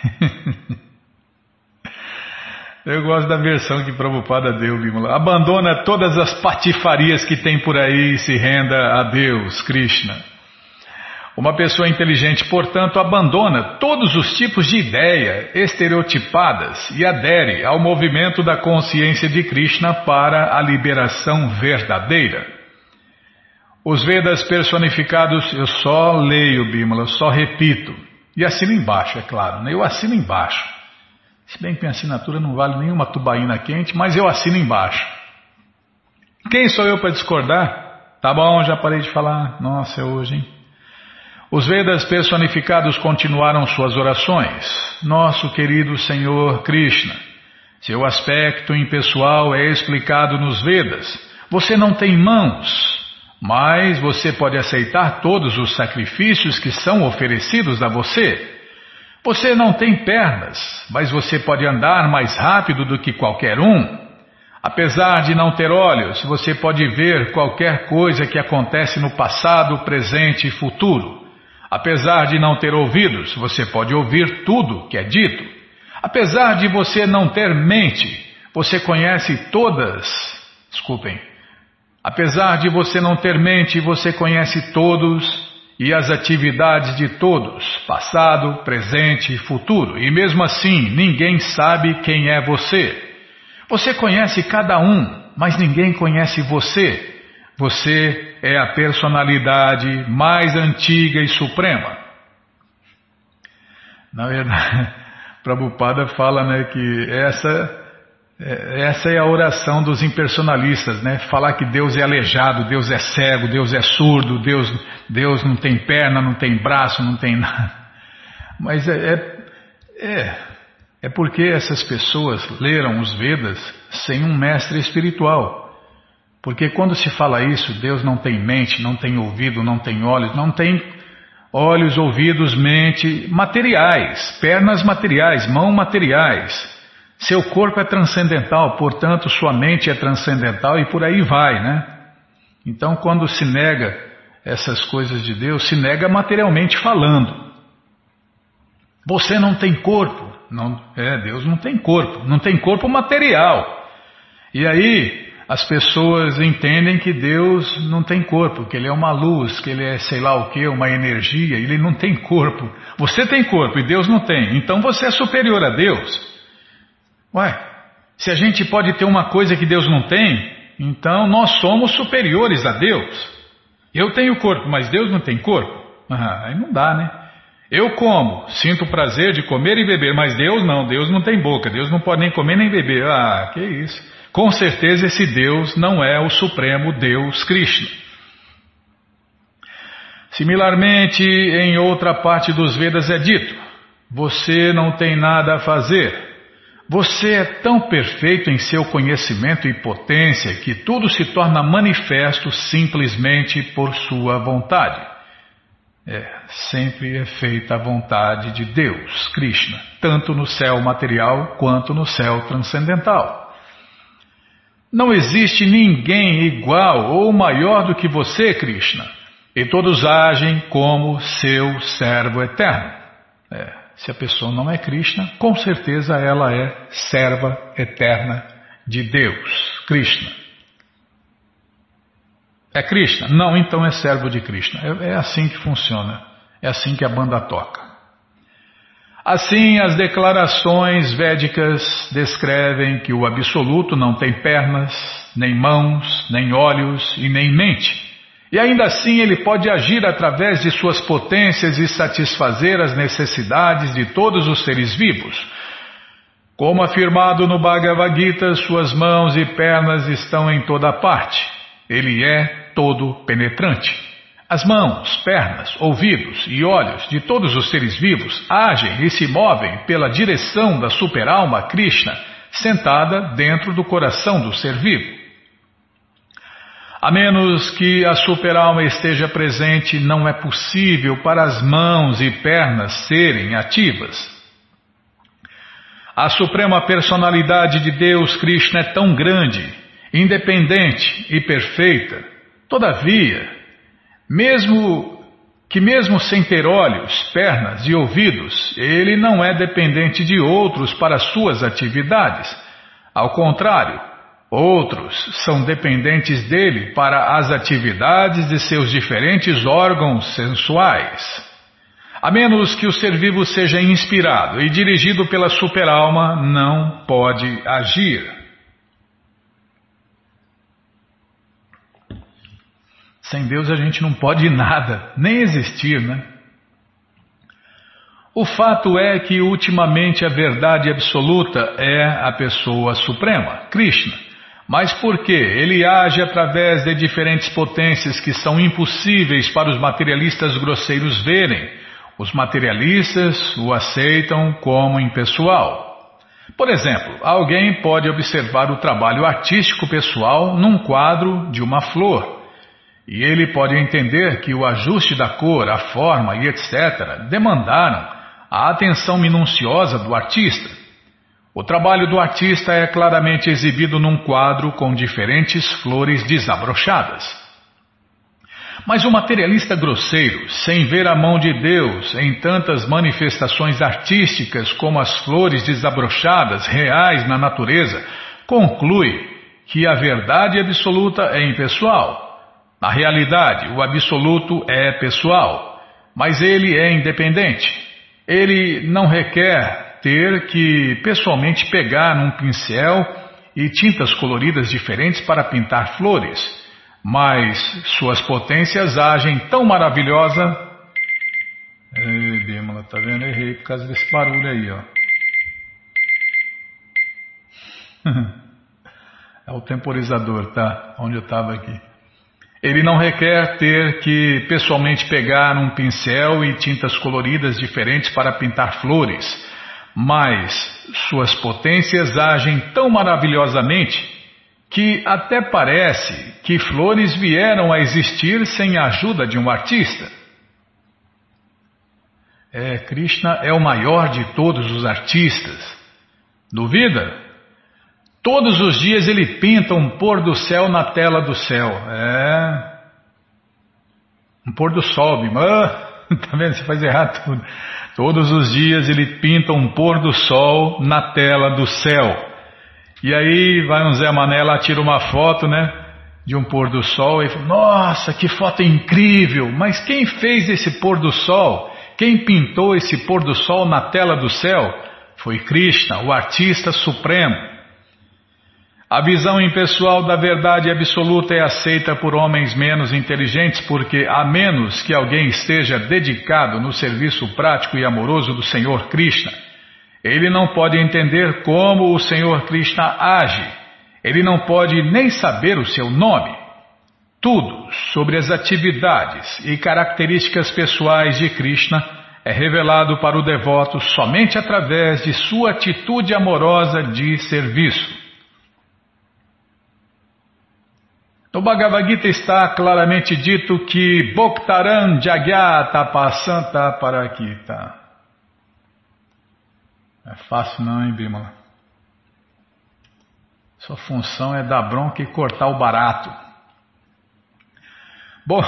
Eu gosto da versão que Prabhupada deu, Bíblia. Abandona todas as patifarias que tem por aí e se renda a Deus, Krishna. Uma pessoa inteligente, portanto, abandona todos os tipos de ideia estereotipadas e adere ao movimento da consciência de Krishna para a liberação verdadeira. Os Vedas personificados, eu só leio, Bímola, eu só repito. E assino embaixo, é claro, né? Eu assino embaixo. Se bem que minha assinatura não vale nenhuma tubaína quente, mas eu assino embaixo. Quem sou eu para discordar? Tá bom, já parei de falar. Nossa, é hoje, hein? Os Vedas personificados continuaram suas orações. Nosso querido Senhor Krishna, seu aspecto impessoal é explicado nos Vedas. Você não tem mãos, mas você pode aceitar todos os sacrifícios que são oferecidos a você. Você não tem pernas, mas você pode andar mais rápido do que qualquer um. Apesar de não ter olhos, você pode ver qualquer coisa que acontece no passado, presente e futuro. Apesar de não ter ouvidos, você pode ouvir tudo que é dito. Apesar de você não ter mente, você conhece todas... Apesar de você não ter mente, você conhece todos e as atividades de todos, passado, presente e futuro. E mesmo assim, ninguém sabe quem é você. Você conhece cada um, mas ninguém conhece você. Você é a personalidade mais antiga e suprema. Na verdade, Prabhupada fala, né, que essa é a oração dos impersonalistas, né? Falar que Deus é aleijado, Deus é cego, Deus é surdo, Deus não tem perna, não tem braço, não tem nada. Mas é porque essas pessoas leram os Vedas sem um mestre espiritual. Porque quando se fala isso, Deus não tem mente, não tem ouvido, não tem olhos, não tem olhos, ouvidos, mente materiais, pernas materiais, mãos materiais. Seu corpo é transcendental, portanto sua mente é transcendental e por aí vai, né? Então quando se nega essas coisas de Deus, se nega materialmente falando. Você não tem corpo. Deus não tem corpo material. E aí as pessoas entendem que Deus não tem corpo, que Ele é uma luz, que Ele é sei lá o que, uma energia, Ele não tem corpo. Você tem corpo e Deus não tem, então você é superior a Deus. Ué, se a gente pode ter uma coisa que Deus não tem, então nós somos superiores a Deus. Eu tenho corpo, mas Deus não tem corpo? Aí não dá, né? Eu como, sinto o prazer de comer e beber, mas Deus não tem boca, Deus não pode nem comer nem beber. Que isso? Com certeza esse Deus não é o Supremo Deus Krishna. Similarmente, em outra parte dos Vedas é dito: você não tem nada a fazer. Você é tão perfeito em seu conhecimento e potência que tudo se torna manifesto simplesmente por sua vontade. Sempre é feita a vontade de Deus, Krishna, tanto no céu material quanto no céu transcendental. Não existe ninguém igual ou maior do que você, Krishna, e todos agem como seu servo eterno. Se a pessoa não é Krishna, com certeza ela é serva eterna de Deus, Krishna. É Krishna? Não, então é servo de Krishna. É assim que funciona, é assim que a banda toca. Assim, as declarações védicas descrevem que o Absoluto não tem pernas, nem mãos, nem olhos e nem mente. E ainda assim ele pode agir através de suas potências e satisfazer as necessidades de todos os seres vivos. Como afirmado no Bhagavad Gita, suas mãos e pernas estão em toda parte. Ele é todo penetrante. As mãos, pernas, ouvidos e olhos de todos os seres vivos agem e se movem pela direção da super-alma Krishna, sentada dentro do coração do ser vivo. A menos que a super-alma esteja presente, não é possível para as mãos e pernas serem ativas. A suprema personalidade de Deus, Krishna, é tão grande, independente e perfeita. Todavia, mesmo sem ter olhos, pernas e ouvidos, ele não é dependente de outros para suas atividades. Ao contrário, outros são dependentes dele para as atividades de seus diferentes órgãos sensuais. A menos que o ser vivo seja inspirado e dirigido pela super-alma, não pode agir. Sem Deus a gente não pode nada, nem existir, né? O fato é que ultimamente a verdade absoluta é a pessoa suprema, Krishna. Mas por quê? Ele age através de diferentes potências que são impossíveis para os materialistas grosseiros verem. Os materialistas o aceitam como impessoal. Por exemplo, alguém pode observar o trabalho artístico pessoal num quadro de uma flor. E ele pode entender que o ajuste da cor, a forma e etc. demandaram a atenção minuciosa do artista. O trabalho do artista é claramente exibido num quadro com diferentes flores desabrochadas. Mas o materialista grosseiro, sem ver a mão de Deus em tantas manifestações artísticas como as flores desabrochadas reais na natureza, conclui que a verdade absoluta é impessoal. Na realidade, o absoluto é pessoal, mas ele é independente. Ele não requer ter que pessoalmente pegar num pincel e tintas coloridas diferentes para pintar flores. Mas suas potências agem tão maravilhosa... Ei, Bímola, tá vendo? Errei por causa desse barulho aí, ó. É o temporizador, tá? Onde eu estava aqui. Ele não requer ter que pessoalmente pegar um pincel e tintas coloridas diferentes para pintar flores. Mas suas potências agem tão maravilhosamente que até parece que flores vieram a existir sem a ajuda de um artista. Krishna é o maior de todos os artistas. Duvida? Todos os dias ele pinta um pôr do céu na tela do céu. Um pôr do sol, tá vendo? Você faz errado tudo. Todos os dias ele pinta um pôr do sol na tela do céu. E aí vai um Zé Mané lá, tira uma foto, né, de um pôr do sol e fala, nossa, que foto incrível! Mas quem fez esse pôr do sol? Quem pintou esse pôr do sol na tela do céu? Foi Krishna, o artista supremo. A visão impessoal da verdade absoluta é aceita por homens menos inteligentes porque, a menos que alguém esteja dedicado no serviço prático e amoroso do Senhor Krishna, ele não pode entender como o Senhor Krishna age. Ele não pode nem saber o seu nome. Tudo sobre as atividades e características pessoais de Krishna é revelado para o devoto somente através de sua atitude amorosa de serviço. No Bhagavad Gita está claramente dito que Bhoktaram Jagyata Pasanta Parakita. Não é fácil não, hein, Bímola? Sua função é dar bronca e cortar o barato. Bom,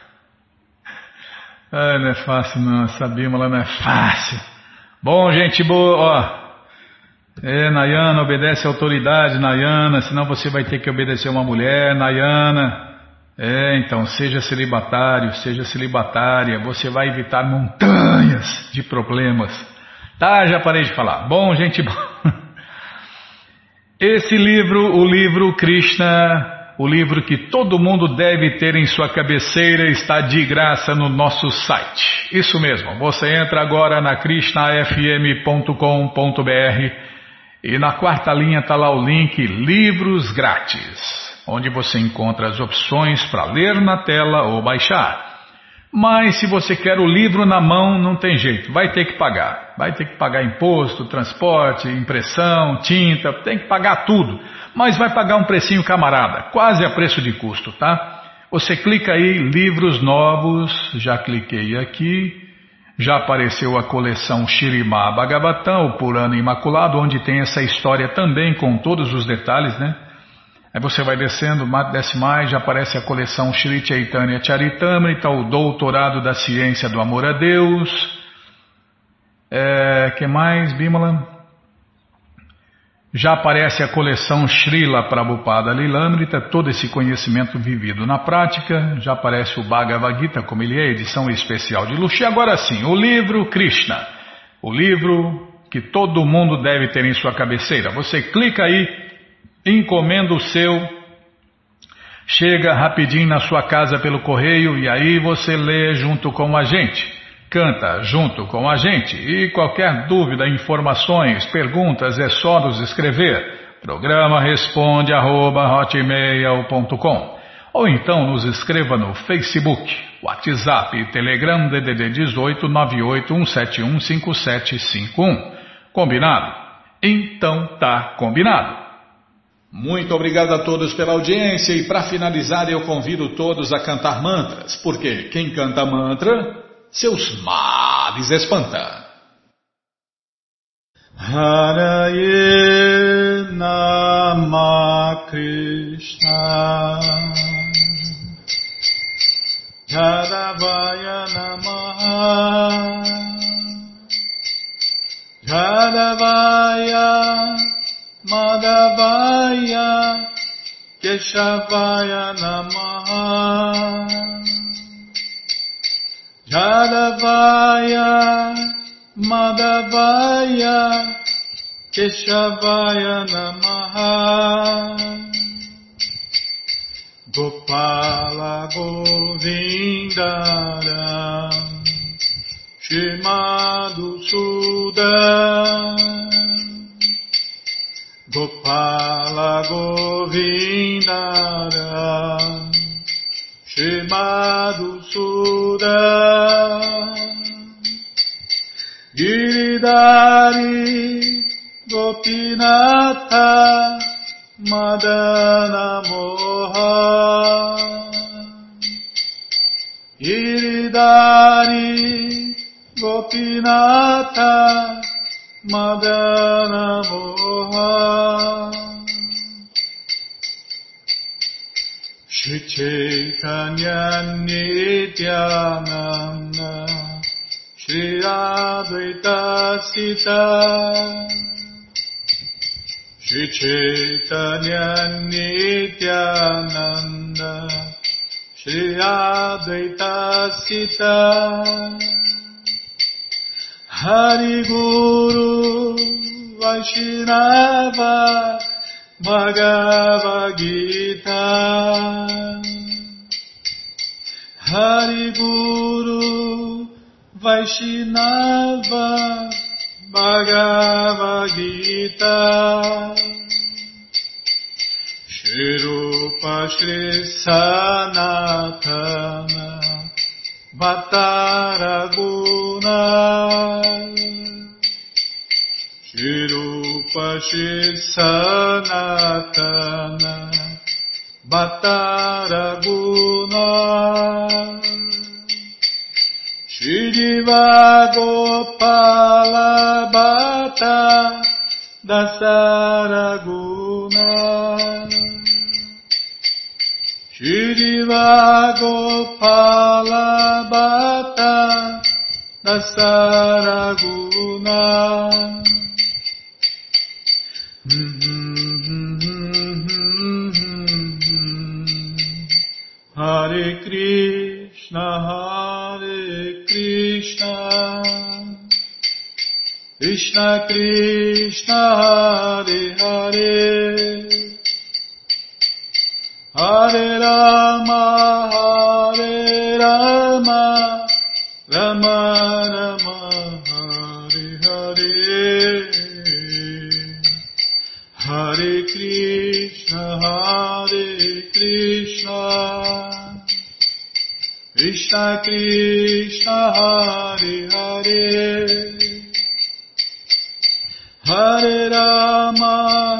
não é fácil não, essa Bímola não é fácil. Bom, gente boa, ó. Nayana, obedece a autoridade, Nayana, senão você vai ter que obedecer uma mulher, Nayana. Então, seja celibatário, seja celibatária, você vai evitar montanhas de problemas. Tá, já parei de falar. Bom, gente boa. Esse livro, o livro Krishna o livro que todo mundo deve ter em sua cabeceira está de graça no nosso site. Isso mesmo, você entra agora na krishnafm.com.br e na quarta linha está lá o link Livros Grátis, onde você encontra as opções para ler na tela ou baixar. Mas se você quer o livro na mão, não tem jeito, vai ter que pagar. Vai ter que pagar imposto, transporte, impressão, tinta, tem que pagar tudo. Mas vai pagar um precinho camarada, quase a preço de custo, tá? Você clica aí, livros novos, já cliquei aqui, já apareceu a coleção Śrīmad Bhagavatam, o Purana Imaculado, onde tem essa história também com todos os detalhes, né? Aí você vai descendo, desce mais, já aparece a coleção Shri Chaitanya Charitamrita, o Doutorado da Ciência do Amor a Deus. Que mais, Bimala? Já aparece a coleção Srila Prabhupada Lilamrita, todo esse conhecimento vivido na prática. Já aparece o Bhagavad Gita, como ele é, edição especial de luxo. E agora sim, o livro Krishna, o livro que todo mundo deve ter em sua cabeceira. Você clica aí, encomenda o seu, chega rapidinho na sua casa pelo correio e aí você lê junto com a gente, canta junto com a gente. E qualquer dúvida, informações, perguntas, é só nos escrever. Programa responde@hotmail.com ou então nos escreva no Facebook, WhatsApp e Telegram DDD 18 981715751. Combinado? Então tá combinado. Muito obrigado a todos pela audiência e para finalizar eu convido todos a cantar mantras, porque quem canta mantra, seus males espanta. Haraye Nama Krishna Jadavaya Namaha Jadavaya Madhavaya Keshavaya Namaha Jadavaya Madhavaya Keshavaya Namaha Gopala Govindara Shimadhusudan Gopala Govindara Shimadhusudan Giridhari Gopinatha Madana Moha Giridhari Gopinatha Madana Moha Shri Chaitanya Nityananda Shri Advaita Sita Shri Chaitanya Nityananda Shri Advaita Sita Hari Guru Vaishnava Bhagavad Gita Hari Guru Vaishnava Bhagavad Gita Shri Rupa Shri Sanatana Bhattaraguna Shri Rupa Shri Sanatana Bhattaraguna Shri Diva Gopala Bhatta Dasaraguna Shri Diva Gopala Bhatta Dasaraguna Hare Krishna Krishna Krishna Hare Hare Hare Rama, Hare Rama, Rama Rama, Hare Hare, Hare Krishna, Krishna Krishna, Hare Hare, Hare Rama,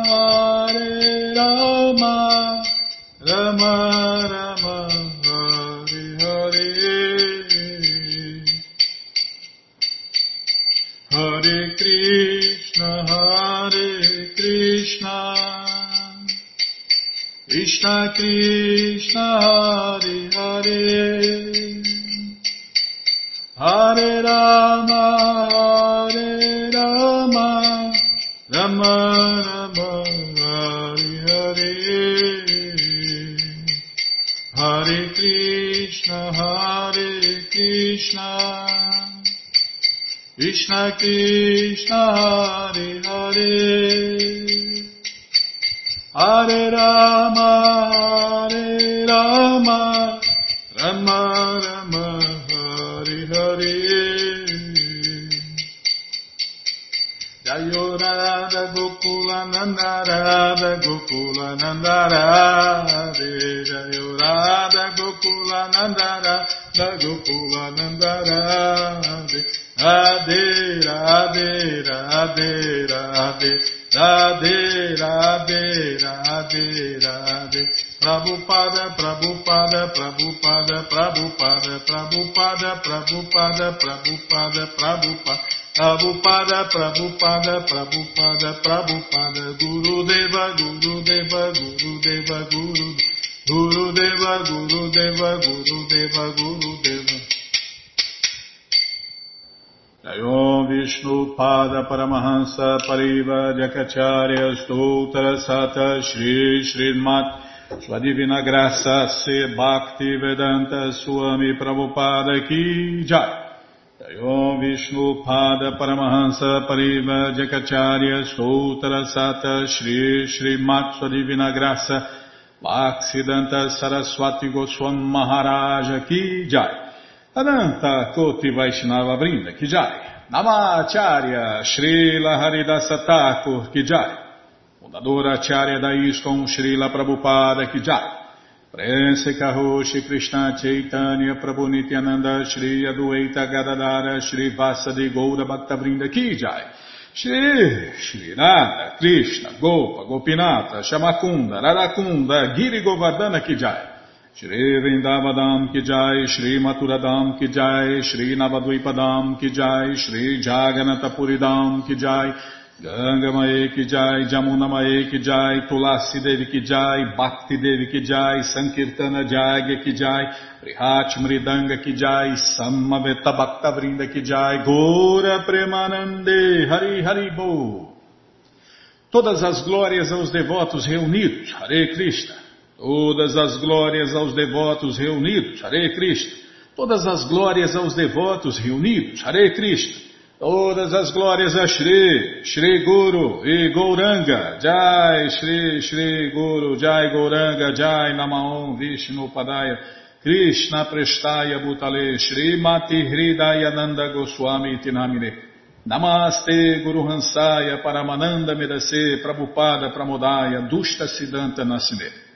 Rama Rama, Hare Hare, Hare Krishna, Krishna Krishna, Hare Hare, Hare Rama, Rama Rama, Hare Hare, Hare Krishna, Krishna Krishna, Hare Hare, Hare Rama, Rama Rama, Hare Hare. Jayo Radha Gokula Nanda, Radha Gokula Nanda, Radhe. Jayo Radha Gokula Nanda, Radha Gokula Nanda, Radhe. Radhe Radhe Radhe Radhe, Radhe Radhe Radhe Radhe. Prabhupada Prabhupada Prabhupada Prabhupada Prabhupada Prabhupada Prabhupada Prabhupada Prabhupada Prabhupada Prabhupada Prabhupada, Gurudeva Gurudeva Gurudeva Gurudeva Gurudeva Gurudeva Gurudeva. Jayom Vishnu Pada Paramahansa Pariva Jakacharya Stoutra Sata Shri Srimat Sua Divina Graça Se Bhakti Vedanta Swami Prabhupada Ki Jai. Jayom Vishnu Pada Paramahansa Pariva Jakacharya Stoutra Sata Shri Srimat Sua Divina Graça Bhaksidanta Saraswati Goswam Maharaja Ki Jai. Ananta Koti Vaishnava Vrinda Ki Jai. Namacharya Srila Haridasa Thakur Ki Jai. Fundadora Acharya da ISKCON Srila Prabhupada Ki Jai. Prense Karoshi Krishna Chaitanya Prabhu Nityananda Shri Adueita Gadadara Shri Vasadi Goura Bhaktavrinda Ki Jai. Shri Radha Krishna Gopa Gopinata Shamakunda Radakunda Giri Govardhana Ki Jai. Shri Vrindavadam Ki Jai, Shri Maturadam Ki Jai, Shri Navadvipadam Ki Jai, Shri Jaganatapuridam Ki Jai, Ganga Mae Ki Jai, Jamuna Mae Ki Jai, Tulasi Devi Ki Jai, Bhakti Devi Ki Jai, Sankirtana Jagya Ki Jai, Prihat Mridanga Ki Jai, Samaveta Bhakta Vrinda Ki Jai, Gora Premanande, Hari Hari Bo. Todas as glórias aos devotos reunidos, Hare Krishna. Todas as glórias aos devotos reunidos, Hare Krishna. Todas as glórias aos devotos reunidos, Hare Krishna. Todas as glórias a Shri, Shri Guru e Gauranga, Jai Shri, Shri Guru, Jai Gauranga, Jai Namaon Vishnu Padaya, Krishna Prestaya Bhutale, Shri Mati Hridaya Nanda Goswami Tinamine. Namaste Guru Hansaya Paramananda Medase Prabhupada Pramodaya Dushta Siddhanta Nasine.